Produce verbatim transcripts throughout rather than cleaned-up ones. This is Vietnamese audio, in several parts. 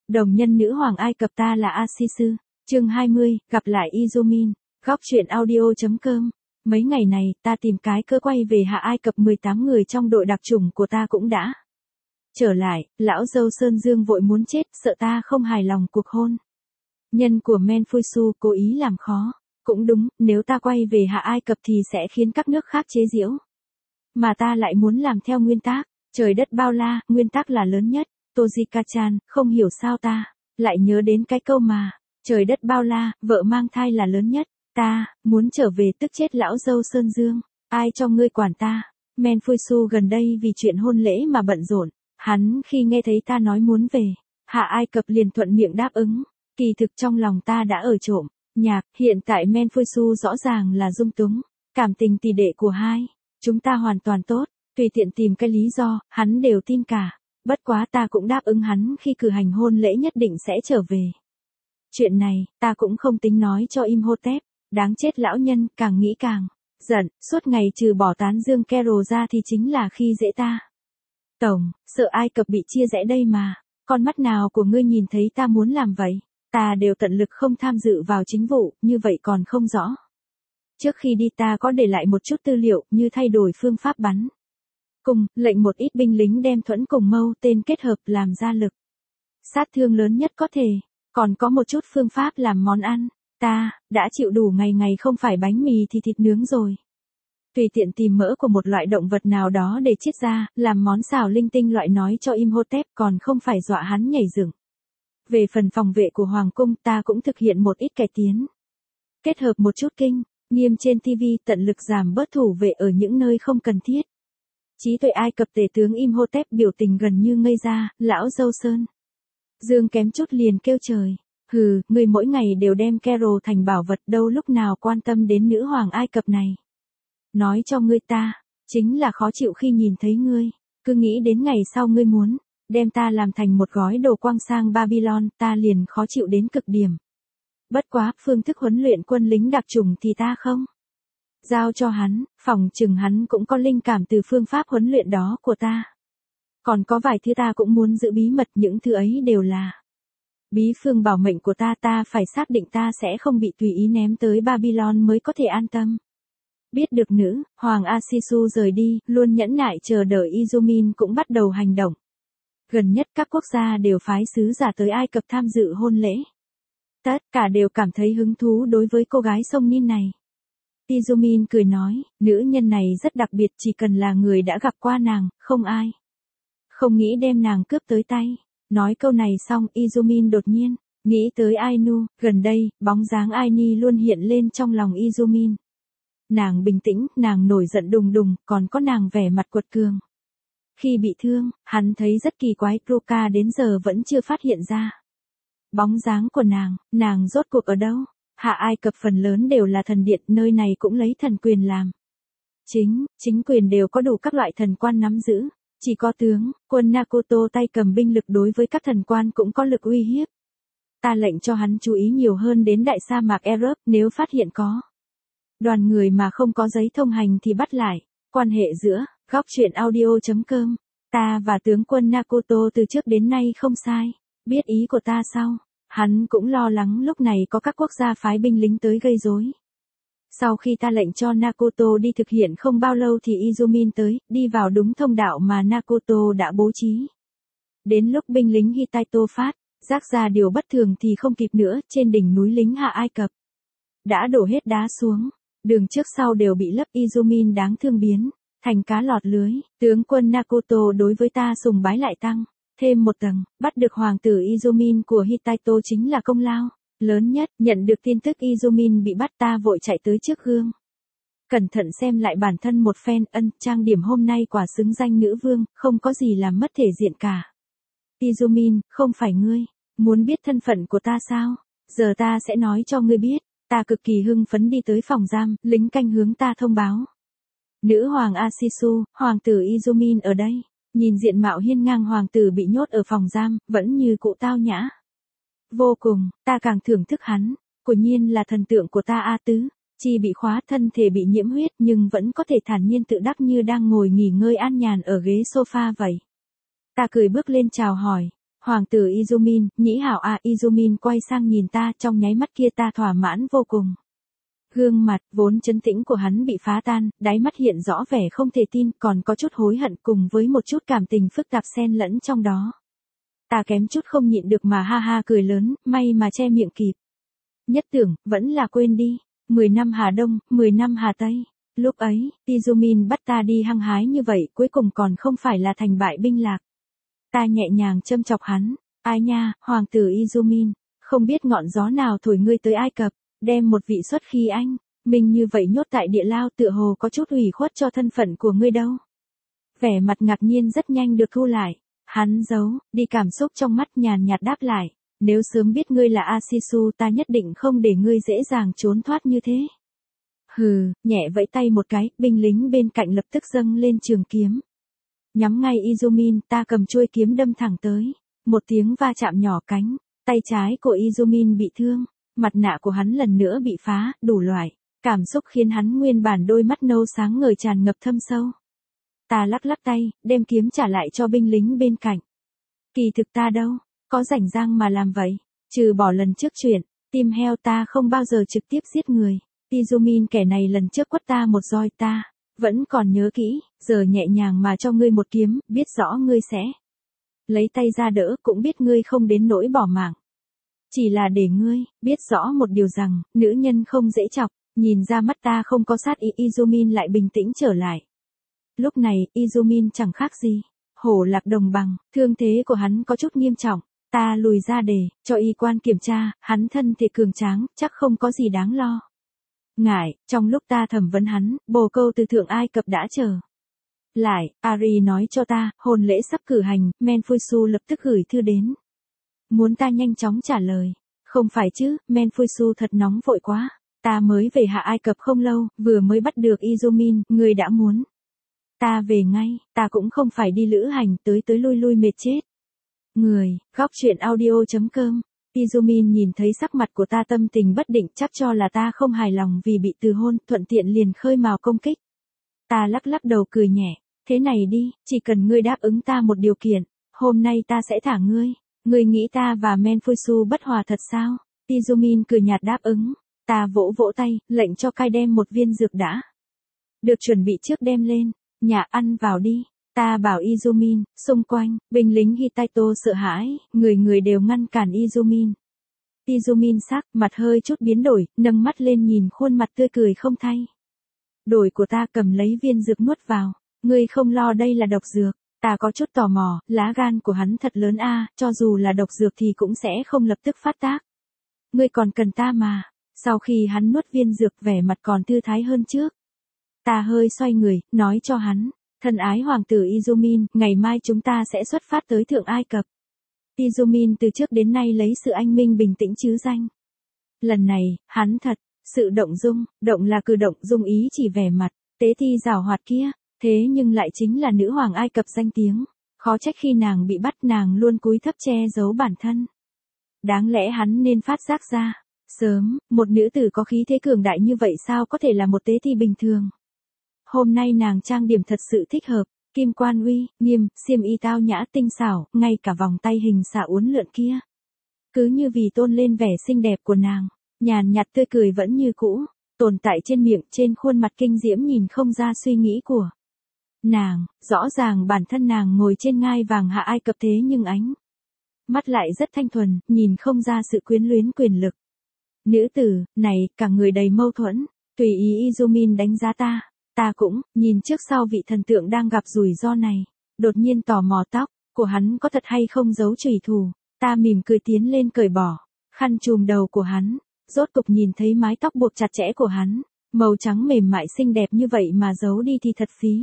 Đồng nhân nữ hoàng Ai Cập ta là Asisu. Chương hai mươi, gặp lại Izumin. Góc truyện audio chấm com. Mấy ngày này, ta tìm cái cơ quay về Hạ Ai Cập mười tám người trong đội đặc chủng của ta cũng đã trở lại, lão dâu Sơn Dương vội muốn chết, sợ ta không hài lòng cuộc hôn nhân của Menfusu cố ý làm khó. Cũng đúng, nếu ta quay về Hạ Ai Cập thì sẽ khiến các nước khác chế giễu. Mà ta lại muốn làm theo nguyên tắc, trời đất bao la, nguyên tắc là lớn nhất. Tojika-chan, không hiểu sao ta lại nhớ đến cái câu mà, trời đất bao la, vợ mang thai là lớn nhất. Ta muốn trở về tức chết lão dâu Sơn Dương. Ai cho ngươi quản ta? Menfusu gần đây vì chuyện hôn lễ mà bận rộn. Hắn khi nghe thấy ta nói muốn về Hạ Ai Cập liền thuận miệng đáp ứng. Kỳ thực trong lòng ta đã ở trộm nhạc. Hiện tại Menfusu rõ ràng là dung túng. Cảm tình tỷ đệ của hai chúng ta hoàn toàn tốt. Tùy tiện tìm cái lý do, hắn đều tin cả. Bất quá ta cũng đáp ứng hắn khi cử hành hôn lễ nhất định sẽ trở về. Chuyện này, ta cũng không tính nói cho Imhotep. Đáng chết lão nhân, càng nghĩ càng giận, suốt ngày trừ bỏ tán dương Carol ra thì chính là khi dễ ta. Tổng, sợ Ai Cập bị chia rẽ đây mà. Con mắt nào của ngươi nhìn thấy ta muốn làm vậy? Ta đều tận lực không tham dự vào chính vụ, như vậy còn không rõ. Trước khi đi ta có để lại một chút tư liệu, như thay đổi phương pháp bắn cùng, lệnh một ít binh lính đem thuẫn cùng mâu tên kết hợp làm ra lực sát thương lớn nhất có thể. Còn có một chút phương pháp làm món ăn. Ta đã chịu đủ ngày ngày không phải bánh mì thì thịt nướng rồi. Tùy tiện tìm mỡ của một loại động vật nào đó để chiết ra, làm món xào linh tinh loại nói cho Imhotep, còn không phải dọa hắn nhảy dựng. Về phần phòng vệ của Hoàng cung ta cũng thực hiện một ít cải tiến. Kết hợp một chút kinh nghiêm trên ti vi, tận lực giảm bớt thủ vệ ở những nơi không cần thiết. Trí tuệ Ai Cập tể tướng Imhotep biểu tình gần như ngây ra, lão dâu Sơn Dương kém chút liền kêu trời. Hừ, ngươi mỗi ngày đều đem Carol thành bảo vật, đâu lúc nào quan tâm đến nữ hoàng Ai Cập này. Nói cho ngươi ta, chính là khó chịu khi nhìn thấy ngươi. Cứ nghĩ đến ngày sau ngươi muốn đem ta làm thành một gói đồ quang sang Babylon, ta liền khó chịu đến cực điểm. Bất quá, phương thức huấn luyện quân lính đặc chủng thì ta không giao cho hắn, phòng chừng hắn cũng có linh cảm từ phương pháp huấn luyện đó của ta. Còn có vài thứ ta cũng muốn giữ bí mật, những thứ ấy đều là bí phương bảo mệnh của ta, ta phải xác định ta sẽ không bị tùy ý ném tới Babylon mới có thể an tâm. Biết được nữ hoàng Asisu rời đi, luôn nhẫn nại chờ đợi Izumin cũng bắt đầu hành động. Gần nhất các quốc gia đều phái sứ giả tới Ai Cập tham dự hôn lễ. Tất cả đều cảm thấy hứng thú đối với cô gái sông Nin này. Izumin cười nói, nữ nhân này rất đặc biệt, chỉ cần là người đã gặp qua nàng, không ai không nghĩ đem nàng cướp tới tay. Nói câu này xong, Izumin đột nhiên nghĩ tới Ainu. Gần đây, bóng dáng Aini luôn hiện lên trong lòng Izumin. Nàng bình tĩnh, nàng nổi giận đùng đùng, còn có nàng vẻ mặt quật cường. Khi bị thương, hắn thấy rất kỳ quái, Ruka đến giờ vẫn chưa phát hiện ra bóng dáng của nàng. Nàng rốt cuộc ở đâu? Hạ Ai Cập phần lớn đều là thần điện, nơi này cũng lấy thần quyền làm chính, chính quyền đều có đủ các loại thần quan nắm giữ. Chỉ có tướng quân Nakoto tay cầm binh lực, đối với các thần quan cũng có lực uy hiếp. Ta lệnh cho hắn chú ý nhiều hơn đến đại sa mạc Arab, nếu phát hiện có đoàn người mà không có giấy thông hành thì bắt lại. Quan hệ giữa góc truyện audio chấm com, ta và tướng quân Nakoto từ trước đến nay không sai. Biết ý của ta sao? Hắn cũng lo lắng lúc này có các quốc gia phái binh lính tới gây rối. Sau khi ta lệnh cho Nakoto đi thực hiện không bao lâu thì Izumin tới, đi vào đúng thông đạo mà Nakoto đã bố trí. Đến lúc binh lính Hittite phát giác ra điều bất thường thì không kịp nữa, trên đỉnh núi lính Hạ Ai Cập đã đổ hết đá xuống, đường trước sau đều bị lấp. Izumin đáng thương biến thành cá lọt lưới. Tướng quân Nakoto đối với ta sùng bái lại tăng thêm một tầng. Bắt được hoàng tử Izumin của Hittite chính là công lao lớn nhất. Nhận được tin tức Izumin bị bắt, ta vội chạy tới trước gương, cẩn thận xem lại bản thân một phen. Ân, trang điểm hôm nay quả xứng danh nữ vương, không có gì làm mất thể diện cả. Izumin, không phải ngươi muốn biết thân phận của ta sao? Giờ ta sẽ nói cho ngươi biết. Ta cực kỳ hưng phấn đi tới phòng giam, lính canh hướng ta thông báo. Nữ hoàng Asisu, hoàng tử Izumin ở đây. Nhìn diện mạo hiên ngang hoàng tử bị nhốt ở phòng giam, vẫn như cụ tao nhã vô cùng, ta càng thưởng thức hắn. Quả nhiên là thần tượng của ta A Tứ. Chi bị khóa, thân thể bị nhiễm huyết nhưng vẫn có thể thản nhiên tự đắc như đang ngồi nghỉ ngơi an nhàn ở ghế sofa vậy. Ta cười bước lên chào hỏi. Hoàng tử Izumin, nhĩ hảo à, Izumin quay sang nhìn ta, trong nháy mắt kia ta thỏa mãn vô cùng. Gương mặt vốn trấn tĩnh của hắn bị phá tan, đáy mắt hiện rõ vẻ không thể tin, còn có chút hối hận cùng với một chút cảm tình phức tạp xen lẫn trong đó. Ta kém chút không nhịn được mà ha ha cười lớn, may mà che miệng kịp. Nhất tưởng, vẫn là quên đi. Mười năm Hà Đông, mười năm Hà Tây. Lúc ấy, Izumin bắt ta đi hăng hái như vậy, cuối cùng còn không phải là thành bại binh lạc. Ta nhẹ nhàng châm chọc hắn. Ai nha, hoàng tử Izumin, không biết ngọn gió nào thổi ngươi tới Ai Cập, đem một vị xuất khi anh, mình như vậy nhốt tại địa lao tựa hồ có chút ủy khuất cho thân phận của ngươi đâu. Vẻ mặt ngạc nhiên rất nhanh được thu lại. Hắn giấu, đi cảm xúc trong mắt nhàn nhạt đáp lại. Nếu sớm biết ngươi là Asisu ta nhất định không để ngươi dễ dàng trốn thoát như thế. Hừ, nhẹ vẫy tay một cái, binh lính bên cạnh lập tức dâng lên trường kiếm. Nhắm ngay Izumin, ta cầm chuôi kiếm đâm thẳng tới. Một tiếng va chạm nhỏ cánh, tay trái của Izumin bị thương, mặt nạ của hắn lần nữa bị phá, đủ loại. Cảm xúc khiến hắn nguyên bản đôi mắt nâu sáng ngời tràn ngập thâm sâu. Ta lắc lắc tay, đem kiếm trả lại cho binh lính bên cạnh. Kỳ thực ta đâu, có rảnh rang mà làm vậy, trừ bỏ lần trước chuyện, tim heo ta không bao giờ trực tiếp giết người. Izumin kẻ này lần trước quất ta một roi ta, vẫn còn nhớ kỹ, giờ nhẹ nhàng mà cho ngươi một kiếm, biết rõ ngươi sẽ lấy tay ra đỡ, cũng biết ngươi không đến nỗi bỏ mạng. Chỉ là để ngươi biết rõ một điều rằng, nữ nhân không dễ chọc, nhìn ra mắt ta không có sát ý, Izumin lại bình tĩnh trở lại. Lúc này, Izumin chẳng khác gì hổ lạc đồng bằng, thương thế của hắn có chút nghiêm trọng, ta lùi ra để cho y quan kiểm tra, hắn thân thể cường tráng, chắc không có gì đáng lo. Ngại, trong lúc ta thẩm vấn hắn, bồ câu từ Thượng Ai Cập đã chờ. Lại, Ari nói cho ta, hôn lễ sắp cử hành, Menfusu lập tức gửi thư đến. Muốn ta nhanh chóng trả lời. Không phải chứ, Menfusu thật nóng vội quá. Ta mới về Hạ Ai Cập không lâu, vừa mới bắt được Izumin, người đã muốn. Ta về ngay, ta cũng không phải đi lữ hành, tới tới lui lui mệt chết. Người, góc chuyện audio chấm com. Izumin nhìn thấy sắc mặt của ta tâm tình bất định, chắc cho là ta không hài lòng vì bị từ hôn, thuận tiện liền khơi mào công kích. Ta lắc lắc đầu cười nhẹ, thế này đi, chỉ cần ngươi đáp ứng ta một điều kiện, hôm nay ta sẽ thả ngươi. Ngươi nghĩ ta và Menfusu bất hòa thật sao? Izumin cười nhạt đáp ứng. Ta vỗ vỗ tay, lệnh cho Kai đem một viên dược đã được chuẩn bị trước đem lên. Nhà ăn vào đi. Ta bảo Izumin, xung quanh, binh lính Hitaito sợ hãi, người người đều ngăn cản Izumin. Izumin sắc, mặt hơi chút biến đổi, nâng mắt lên nhìn khuôn mặt tươi cười không thay. Đổi của ta cầm lấy viên dược nuốt vào. Ngươi không lo đây là độc dược. Ta có chút tò mò, lá gan của hắn thật lớn a, cho dù là độc dược thì cũng sẽ không lập tức phát tác. Ngươi còn cần ta mà. Sau khi hắn nuốt viên dược vẻ mặt còn thư thái hơn trước. Ta hơi xoay người, nói cho hắn. Thân ái hoàng tử Izumin, ngày mai chúng ta sẽ xuất phát tới Thượng Ai Cập. Izumin từ trước đến nay lấy sự anh minh bình tĩnh chứ danh. Lần này, hắn thật, sự động dung, động là cử động, dung ý chỉ vẻ mặt, tế thi giảo hoạt kia, thế nhưng lại chính là nữ hoàng Ai Cập danh tiếng. Khó trách khi nàng bị bắt nàng luôn cúi thấp che giấu bản thân. Đáng lẽ hắn nên phát giác ra. Sớm, một nữ tử có khí thế cường đại như vậy sao có thể là một tế thi bình thường. Hôm nay nàng trang điểm thật sự thích hợp, kim quan uy, nghiêm, xiêm y tao nhã tinh xảo, ngay cả vòng tay hình xạ uốn lượn kia. Cứ như vì tôn lên vẻ xinh đẹp của nàng, nhàn nhạt tươi cười vẫn như cũ, tồn tại trên miệng, trên khuôn mặt kinh diễm nhìn không ra suy nghĩ của nàng, rõ ràng bản thân nàng ngồi trên ngai vàng Hạ Ai Cập thế nhưng ánh mắt lại rất thanh thuần, nhìn không ra sự quyến luyến quyền lực. Nữ tử, này, cả người đầy mâu thuẫn, tùy ý Izumin đánh giá ta. Ta cũng, nhìn trước sau vị thần tượng đang gặp rủi ro này, đột nhiên tò mò tóc của hắn có thật hay không giấu chùy thủ. Ta mỉm cười tiến lên cởi bỏ khăn trùm đầu của hắn, rốt cục nhìn thấy mái tóc buộc chặt chẽ của hắn, màu trắng mềm mại xinh đẹp như vậy mà giấu đi thì thật phí.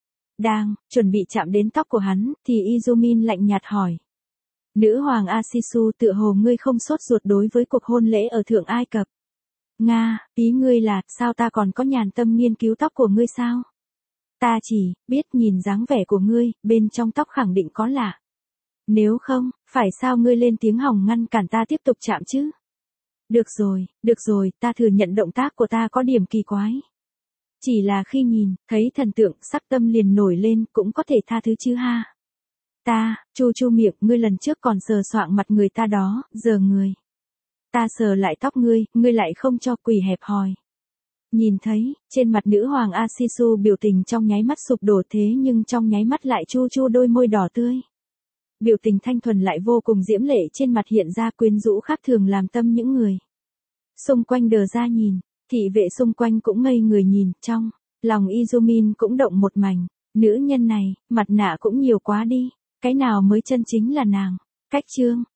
Đang chuẩn bị chạm đến tóc của hắn thì Izumin lạnh nhạt hỏi. Nữ hoàng Asisu, tựa hồ ngươi không sốt ruột đối với cuộc hôn lễ ở Thượng Ai Cập. Nga, ý ngươi là, sao ta còn có nhàn tâm nghiên cứu tóc của ngươi sao? Ta chỉ biết nhìn dáng vẻ của ngươi, bên trong tóc khẳng định có lạ. Nếu không, phải sao ngươi lên tiếng hòng ngăn cản ta tiếp tục chạm chứ? Được rồi, được rồi, ta thừa nhận động tác của ta có điểm kỳ quái. Chỉ là khi nhìn, thấy thần tượng, sắc tâm liền nổi lên, cũng có thể tha thứ chứ ha. Ta, chu chu miệng, ngươi lần trước còn sờ soạng mặt người ta đó, giờ người. Ta sờ lại tóc ngươi, ngươi lại không cho, quỷ hẹp hòi. Nhìn thấy, trên mặt nữ hoàng Asisu biểu tình trong nháy mắt sụp đổ, thế nhưng trong nháy mắt lại chu chu đôi môi đỏ tươi. Biểu tình thanh thuần lại vô cùng diễm lệ trên mặt hiện ra quyến rũ khác thường làm tâm những người xung quanh đờ ra nhìn, thị vệ xung quanh cũng ngây người nhìn, trong lòng Izumin cũng động một mảnh, nữ nhân này, mặt nạ cũng nhiều quá đi, cái nào mới chân chính là nàng. Cách chương